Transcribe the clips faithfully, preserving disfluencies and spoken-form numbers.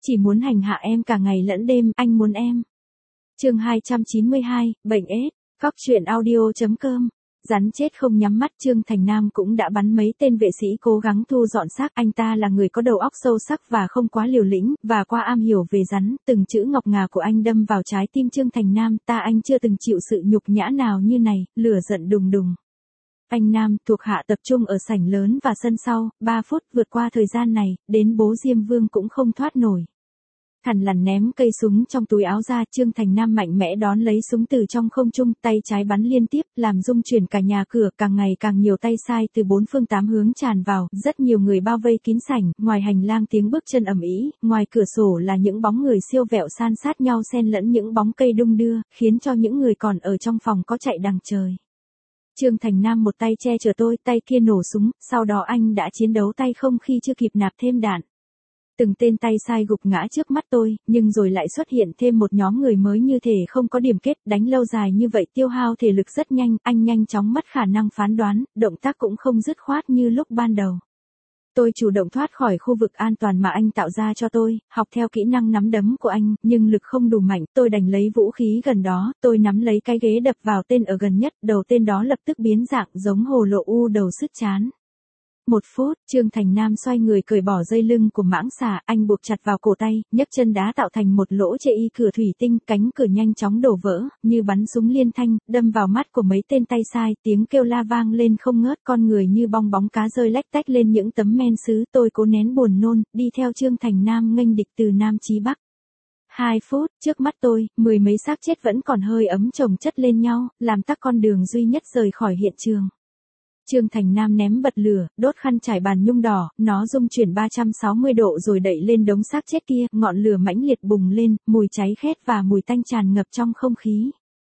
chỉ muốn hành hạ em cả ngày lẫn đêm, anh muốn em. Chương hai trăm chín mươi hai, bệnh ết, cóc truyện audio chấm com. Rắn chết không nhắm mắt, Trương Thành Nam cũng đã bắn mấy tên vệ sĩ cố gắng thu dọn xác. Anh ta là người có đầu óc sâu sắc và không quá liều lĩnh, và qua am hiểu về rắn. Từng chữ ngọc ngà của anh đâm vào trái tim Trương Thành Nam. Ta anh chưa từng chịu sự nhục nhã nào như này, lửa giận đùng đùng. Anh Nam, thuộc hạ tập trung ở sảnh lớn và sân sau, ba phút vượt qua thời gian này, đến bố Diêm Vương cũng không thoát nổi. Thằn lằn ném cây súng trong túi áo ra, Trương Thành Nam mạnh mẽ đón lấy súng từ trong không trung, tay trái bắn liên tiếp, làm rung chuyển cả nhà cửa, càng ngày càng nhiều tay sai từ bốn phương tám hướng tràn vào, rất nhiều người bao vây kín sảnh, ngoài hành lang tiếng bước chân ầm ĩ, ngoài cửa sổ là những bóng người siêu vẹo san sát nhau xen lẫn những bóng cây đung đưa, khiến cho những người còn ở trong phòng có chạy đằng trời. Trương Thành Nam một tay che chở tôi, tay kia nổ súng, sau đó anh đã chiến đấu tay không khi chưa kịp nạp thêm đạn. Từng tên tay sai gục ngã trước mắt tôi, nhưng rồi lại xuất hiện thêm một nhóm người mới như thể không có điểm kết, đánh lâu dài như vậy tiêu hao thể lực rất nhanh, anh nhanh chóng mất khả năng phán đoán, động tác cũng không dứt khoát như lúc ban đầu. Tôi chủ động thoát khỏi khu vực an toàn mà anh tạo ra cho tôi, học theo kỹ năng nắm đấm của anh, nhưng lực không đủ mạnh, tôi đành lấy vũ khí gần đó, tôi nắm lấy cái ghế đập vào tên ở gần nhất, đầu tên đó lập tức biến dạng giống hồ lộ u đầu sứt chán. Một phút, Trương Thành Nam xoay người cởi bỏ dây lưng của mãng xà, anh buộc chặt vào cổ tay, nhấc chân đá tạo thành một lỗ chệ y cửa thủy tinh, cánh cửa nhanh chóng đổ vỡ, như bắn súng liên thanh, đâm vào mắt của mấy tên tay sai, tiếng kêu la vang lên không ngớt, con người như bong bóng cá rơi lách tách lên những tấm men sứ, tôi cố nén buồn nôn, đi theo Trương Thành Nam nghênh địch từ Nam chí Bắc. Hai phút, trước mắt tôi, mười mấy xác chết vẫn còn hơi ấm chồng chất lên nhau, làm tắc con đường duy nhất rời khỏi hiện trường. Trương Thành Nam ném bật lửa, đốt khăn trải bàn nhung đỏ, nó rung chuyển ba trăm sáu mươi độ rồi đẩy lên đống xác chết kia, ngọn lửa mãnh liệt bùng lên, mùi cháy khét và mùi tanh tràn ngập trong không khí.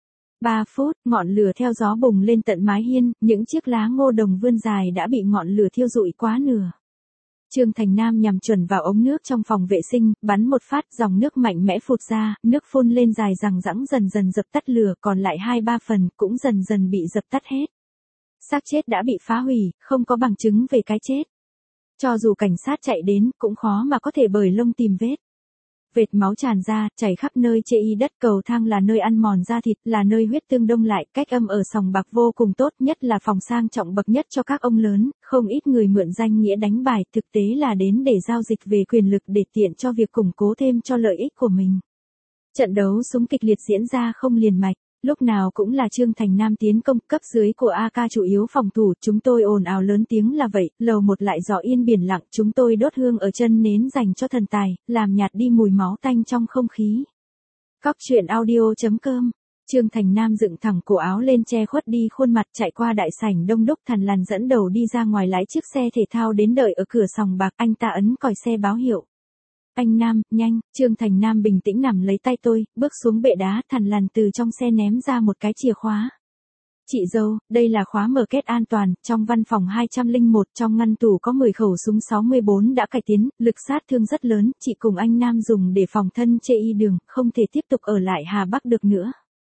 Ba phút, ngọn lửa theo gió bùng lên tận mái hiên, những chiếc lá ngô đồng vươn dài đã bị ngọn lửa thiêu rụi quá nửa. Trương Thành Nam nhằm chuẩn vào ống nước trong phòng vệ sinh, bắn một phát, dòng nước mạnh mẽ phụt ra, nước phun lên dài rằng rẵng dần dần dập tắt lửa, còn lại hai ba phần cũng dần dần bị dập tắt hết. Xác chết đã bị phá hủy, không có bằng chứng về cái chết. Cho dù cảnh sát chạy đến, cũng khó mà có thể bời lông tìm vết. Vệt máu tràn ra, chảy khắp nơi chê y đất, cầu thang là nơi ăn mòn da thịt, là nơi huyết tương đông lại, cách âm ở sòng bạc vô cùng tốt, nhất là phòng sang trọng bậc nhất cho các ông lớn, không ít người mượn danh nghĩa đánh bài, thực tế là đến để giao dịch về quyền lực để tiện cho việc củng cố thêm cho lợi ích của mình. Trận đấu súng kịch liệt diễn ra không liền mạch. Lúc nào cũng là Trương Thành Nam tiến công, cấp dưới của a ca chủ yếu phòng thủ, chúng tôi ồn ào lớn tiếng là vậy, lầu một lại gió yên biển lặng, chúng tôi đốt hương ở chân nến dành cho thần tài, làm nhạt đi mùi máu tanh trong không khí. Cóc truyện audio chấm com. Trương Thành Nam dựng thẳng cổ áo lên che khuất đi khuôn mặt, chạy qua đại sảnh đông đúc, thằn lằn dẫn đầu đi ra ngoài lái chiếc xe thể thao đến đợi ở cửa sòng bạc, anh ta ấn còi xe báo hiệu. Anh Nam, nhanh, Trương Thành Nam bình tĩnh nắm lấy tay tôi, bước xuống bệ đá, thằn lằn từ trong xe ném ra một cái chìa khóa. Chị dâu, đây là khóa mở kết an toàn, trong văn phòng hai không một trong ngăn tủ có mười khẩu súng sáu mươi bốn đã cải tiến, lực sát thương rất lớn, chị cùng anh Nam dùng để phòng thân chê y đường, không thể tiếp tục ở lại Hà Bắc được nữa.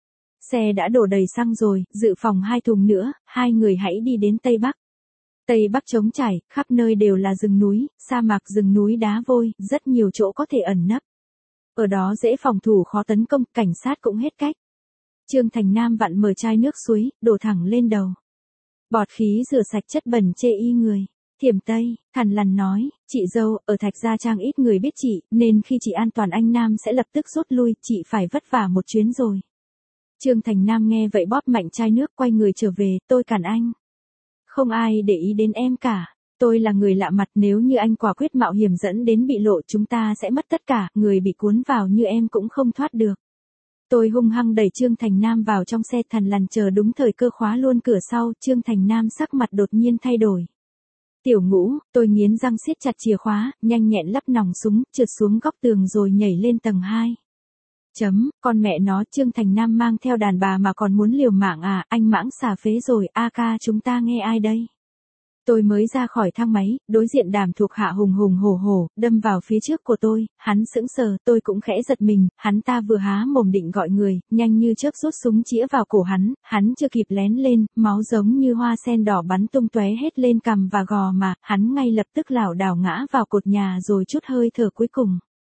Xe đã đổ đầy xăng rồi, dự phòng hai thùng nữa, hai người hãy đi đến Tây Bắc. Tây Bắc trống trải, khắp nơi đều là rừng núi, sa mạc rừng núi đá vôi, rất nhiều chỗ có thể ẩn nấp. Ở đó dễ phòng thủ khó tấn công, cảnh sát cũng hết cách. Trương Thành Nam vặn mở chai nước suối, đổ thẳng lên đầu. Bọt khí rửa sạch chất bẩn chê y người. Thiểm Tây, thằn lằn nói, chị dâu, ở Thạch Gia Trang ít người biết chị, nên khi chị an toàn anh Nam sẽ lập tức rút lui, chị phải vất vả một chuyến rồi. Trương Thành Nam nghe vậy bóp mạnh chai nước, quay người trở về, tôi cản anh. Không ai để ý đến em cả. Tôi là người lạ mặt, nếu như anh quả quyết mạo hiểm dẫn đến bị lộ chúng ta sẽ mất tất cả, người bị cuốn vào như em cũng không thoát được. Tôi hung hăng đẩy Trương Thành Nam vào trong xe, thằn lằn chờ đúng thời cơ khóa luôn cửa sau, Trương Thành Nam sắc mặt đột nhiên thay đổi. Tiểu Ngũ, tôi nghiến răng siết chặt chìa khóa, nhanh nhẹn lắp nòng súng, trượt xuống góc tường rồi nhảy lên tầng hai. Chấm, con mẹ nó, Trương Thành Nam mang theo đàn bà mà còn muốn liều mạng à, anh mãng xà phế rồi, a ca chúng ta nghe ai đây? Tôi mới ra khỏi thang máy, đối diện Đàm thuộc hạ hùng hùng hổ hổ, đâm vào phía trước của tôi, hắn sững sờ, tôi cũng khẽ giật mình, hắn ta vừa há mồm định gọi người, nhanh như chớp rút súng chĩa vào cổ hắn, hắn chưa kịp lén lên, máu giống như hoa sen đỏ bắn tung tóe hết lên cằm và gò má, hắn ngay lập tức lảo đảo ngã vào cột nhà rồi trút hơi thở cuối cùng.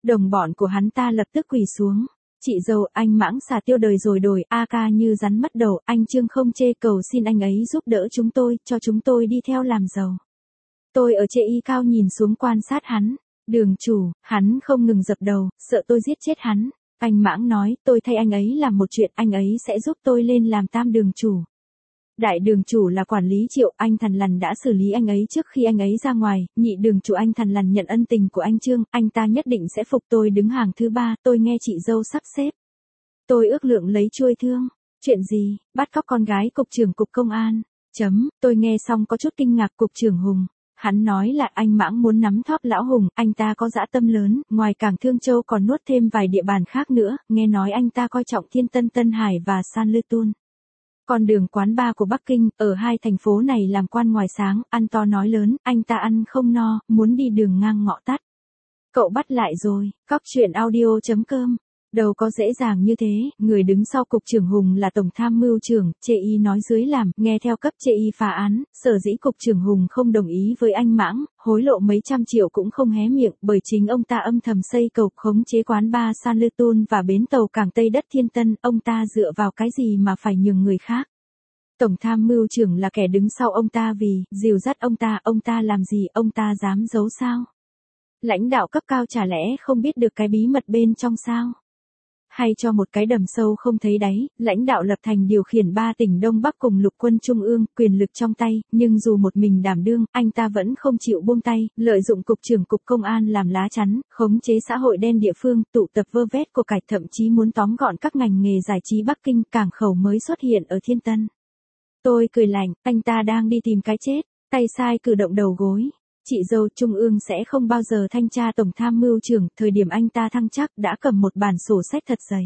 Đồng bọn của hắn ta lập tức quỳ xuống. Chị dâu, anh Mãng Xà tiêu đời rồi đổi, a ca như rắn mất đầu, anh Trương không chê, cầu xin anh ấy giúp đỡ chúng tôi, cho chúng tôi đi theo làm giàu. Tôi ở chê y cao nhìn xuống quan sát hắn. Đường chủ, hắn không ngừng dập đầu, sợ tôi giết chết hắn. Anh Mãng nói, tôi thay anh ấy làm một chuyện, anh ấy sẽ giúp tôi lên làm tam đường chủ. Đại đường chủ là quản lý Triệu, anh Thằn Lằn đã xử lý anh ấy trước khi anh ấy ra ngoài, nhị đường chủ anh Thằn Lằn nhận ân tình của anh Trương, anh ta nhất định sẽ phục tôi đứng hàng thứ ba, tôi nghe chị dâu sắp xếp. Tôi ước lượng lấy chuôi thương. Chuyện gì, bắt cóc con gái cục trưởng cục công an. Chấm, tôi nghe xong có chút kinh ngạc. Cục trưởng Hùng. Hắn nói là anh Mãng muốn nắm thóp lão Hùng, anh ta có dã tâm lớn, ngoài Cảng Thương Châu còn nuốt thêm vài địa bàn khác nữa, nghe nói anh ta coi trọng Thiên Tân Tân Hải và San Lư Tun. Con đường quán bar của Bắc Kinh, ở hai thành phố này làm quan ngoài sáng, ăn to nói lớn, anh ta ăn không no, muốn đi đường ngang ngõ tắt. Cậu bắt lại rồi, cóc truyện audio chấm com. Đâu có dễ dàng như thế, người đứng sau cục trưởng Hùng là tổng tham mưu trưởng, chê y nói dưới làm, nghe theo cấp chê y phá án, sở dĩ cục trưởng Hùng không đồng ý với anh Mãng, hối lộ mấy trăm triệu cũng không hé miệng, bởi chính ông ta âm thầm xây cầu khống chế quán bar San Lư Tun và bến tàu cảng Tây đất Thiên Tân, ông ta dựa vào cái gì mà phải nhường người khác. Tổng tham mưu trưởng là kẻ đứng sau ông ta vì, dìu dắt ông ta, ông ta làm gì, ông ta dám giấu sao? Lãnh đạo cấp cao chả lẽ không biết được cái bí mật bên trong sao? Hay cho một cái đầm sâu không thấy đáy, lãnh đạo Lập Thành điều khiển ba tỉnh Đông Bắc cùng lục quân Trung ương, quyền lực trong tay, nhưng dù một mình đảm đương, anh ta vẫn không chịu buông tay, lợi dụng cục trưởng cục công an làm lá chắn, khống chế xã hội đen địa phương, tụ tập vơ vét của cải, thậm chí muốn tóm gọn các ngành nghề giải trí Bắc Kinh, cảng khẩu mới xuất hiện ở Thiên Tân. Tôi cười lạnh, anh ta đang đi tìm cái chết, tay sai cử động đầu gối. Chị dâu, Trung ương sẽ không bao giờ thanh tra tổng tham mưu trưởng, thời điểm anh ta thăng chức đã cầm một bản sổ sách thật dày.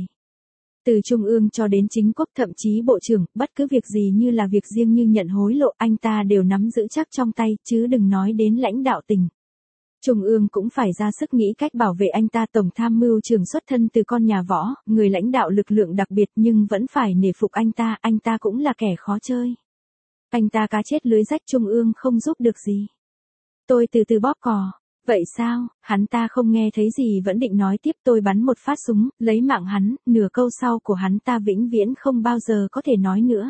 Từ Trung ương cho đến chính quốc, thậm chí bộ trưởng, bất cứ việc gì như là việc riêng như nhận hối lộ, anh ta đều nắm giữ chắc trong tay, chứ đừng nói đến lãnh đạo tỉnh. Trung ương cũng phải ra sức nghĩ cách bảo vệ anh ta. Tổng tham mưu trưởng xuất thân từ con nhà võ, người lãnh đạo lực lượng đặc biệt nhưng vẫn phải nể phục anh ta, anh ta cũng là kẻ khó chơi. Anh ta cá chết lưới rách, Trung ương không giúp được gì. Tôi từ từ bóp cò. Vậy sao, hắn ta không nghe thấy gì vẫn định nói tiếp, tôi bắn một phát súng, lấy mạng hắn, nửa câu sau của hắn ta vĩnh viễn không bao giờ có thể nói nữa.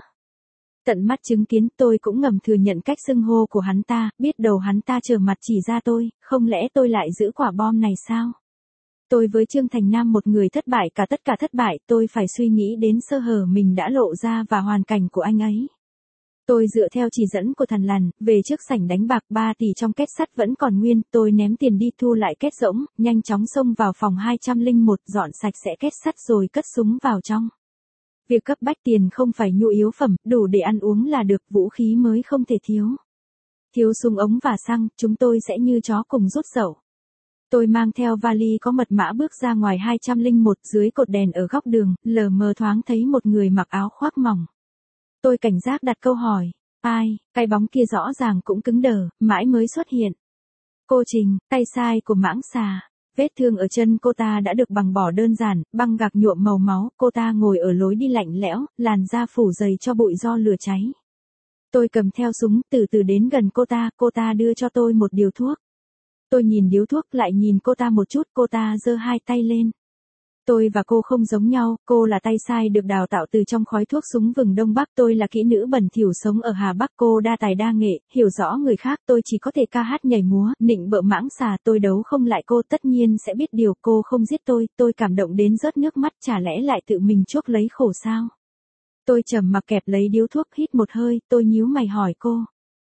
Tận mắt chứng kiến, tôi cũng ngầm thừa nhận cách xưng hô của hắn ta, biết đầu hắn ta trở mặt chỉ ra tôi, không lẽ tôi lại giữ quả bom này sao? Tôi với Trương Thành Nam một người thất bại cả, tất cả thất bại, tôi phải suy nghĩ đến sơ hở mình đã lộ ra và hoàn cảnh của anh ấy. Tôi dựa theo chỉ dẫn của Thằn Lằn, về trước sảnh đánh bạc, ba tỷ trong két sắt vẫn còn nguyên, tôi ném tiền đi thu lại két rỗng, nhanh chóng xông vào phòng hai không không một, dọn sạch sẽ két sắt rồi cất súng vào trong. Việc cấp bách tiền không phải nhu yếu phẩm, đủ để ăn uống là được, vũ khí mới không thể thiếu. Thiếu súng ống và xăng, chúng tôi sẽ như chó cùng rút dậu. Tôi mang theo vali có mật mã bước ra ngoài hai không một, dưới cột đèn ở góc đường, lờ mờ thoáng thấy một người mặc áo khoác mỏng. Tôi cảnh giác đặt câu hỏi, ai, cái bóng kia rõ ràng cũng cứng đờ, mãi mới xuất hiện. Cô Trình, tay sai của Mãng Xà. Vết thương ở chân cô ta đã được bằng bỏ đơn giản, băng gạc nhuộm màu máu, cô ta ngồi ở lối đi lạnh lẽo, làn da phủ dày cho bụi do lửa cháy. Tôi cầm theo súng, từ từ đến gần cô ta, cô ta đưa cho tôi một điếu thuốc. Tôi nhìn điếu thuốc lại nhìn cô ta một chút, cô ta giơ hai tay lên. Tôi và cô không giống nhau, cô là tay sai được đào tạo từ trong khói thuốc súng vừng Đông Bắc, tôi là kỹ nữ bẩn thỉu sống ở Hà Bắc, cô đa tài đa nghệ, hiểu rõ người khác, tôi chỉ có thể ca hát nhảy múa, nịnh bợ Mãng Xà, tôi đấu không lại cô, tất nhiên sẽ biết điều, cô không giết tôi, tôi cảm động đến rớt nước mắt, chả lẽ lại tự mình chuốc lấy khổ sao? Tôi trầm mặc kẹp lấy điếu thuốc, hít một hơi, tôi nhíu mày hỏi cô.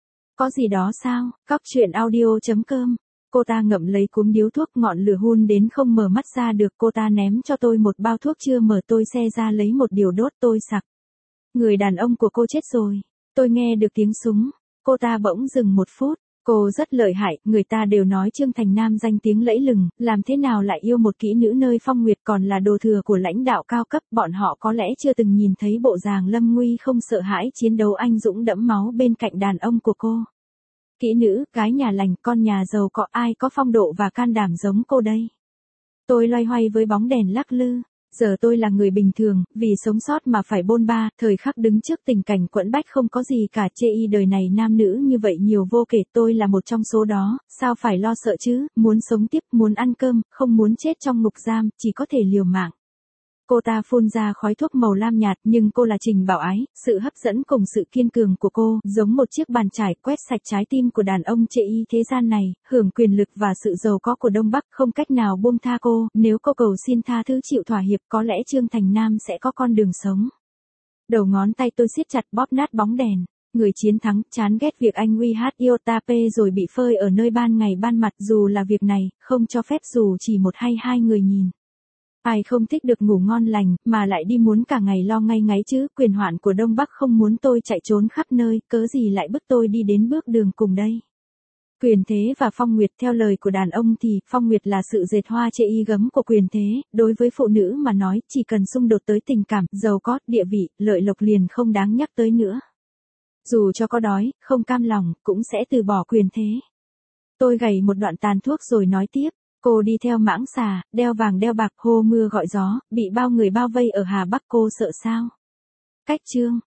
Có gì đó sao? Cóc truyện audio chấm com. Cô ta ngậm lấy cuống điếu thuốc, ngọn lửa hun đến không mở mắt ra được, cô ta ném cho tôi một bao thuốc chưa mở, tôi xe ra lấy một điều đốt, tôi sặc. Người đàn ông của cô chết rồi. Tôi nghe được tiếng súng. Cô ta bỗng dừng một phút. Cô rất lợi hại, người ta đều nói Trương Thành Nam danh tiếng lẫy lừng, làm thế nào lại yêu một kỹ nữ nơi phong nguyệt, còn là đồ thừa của lãnh đạo cao cấp, bọn họ có lẽ chưa từng nhìn thấy bộ dạng lâm nguy không sợ hãi chiến đấu anh dũng đẫm máu bên cạnh đàn ông của cô. Kỹ nữ, gái nhà lành, con nhà giàu, có ai có phong độ và can đảm giống cô đây? Tôi loay hoay với bóng đèn lắc lư. Giờ tôi là người bình thường, vì sống sót mà phải bôn ba, thời khắc đứng trước tình cảnh quẫn bách không có gì cả, chê y đời này nam nữ như vậy nhiều vô kể, tôi là một trong số đó, sao phải lo sợ chứ, muốn sống tiếp, muốn ăn cơm, không muốn chết trong ngục giam, chỉ có thể liều mạng. Cô ta phun ra khói thuốc màu lam nhạt, nhưng cô là Trình Bảo Ái, sự hấp dẫn cùng sự kiên cường của cô, giống một chiếc bàn chải quét sạch trái tim của đàn ông chê y thế gian này, hưởng quyền lực và sự giàu có của Đông Bắc, không cách nào buông tha cô, nếu cô cầu xin tha thứ chịu thỏa hiệp, có lẽ Trương Thành Nam sẽ có con đường sống. Đầu ngón tay tôi siết chặt bóp nát bóng đèn. Người chiến thắng, chán ghét việc anh uy hát iota p rồi bị phơi ở nơi ban ngày ban mặt, dù là việc này, không cho phép dù chỉ một hay hai người nhìn. Ai không thích được ngủ ngon lành, mà lại đi muốn cả ngày lo ngay ngáy chứ, quyền hoạn của Đông Bắc không muốn tôi chạy trốn khắp nơi, cớ gì lại bức tôi đi đến bước đường cùng đây. Quyền thế và phong nguyệt, theo lời của đàn ông thì, phong nguyệt là sự dệt hoa chê y gấm của quyền thế, đối với phụ nữ mà nói, chỉ cần xung đột tới tình cảm, giàu có, địa vị, lợi lộc liền không đáng nhắc tới nữa. Dù cho có đói, không cam lòng, cũng sẽ từ bỏ quyền thế. Tôi gầy một đoạn tàn thuốc rồi nói tiếp. Cô đi theo mãng xà, đeo vàng đeo bạc, hô mưa gọi gió, bị bao người bao vây ở Hà Bắc, cô sợ sao? Cách chương